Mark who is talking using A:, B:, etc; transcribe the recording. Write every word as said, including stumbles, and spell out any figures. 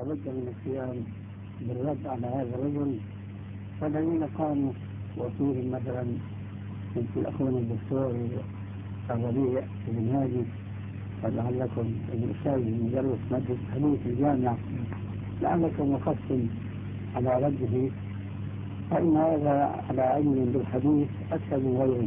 A: لابد من القيام بالرد على هذا الرجل. والذين قاموا وفيهم مثلا مثل أخونا الدكتور الربيع بن هادي، ولعلكم الأستاذ مدرس مادة الحديث في الجامعة، لعلكم وقفتم على رده، فإن هذا على علم بالحديث أكثر من غيره.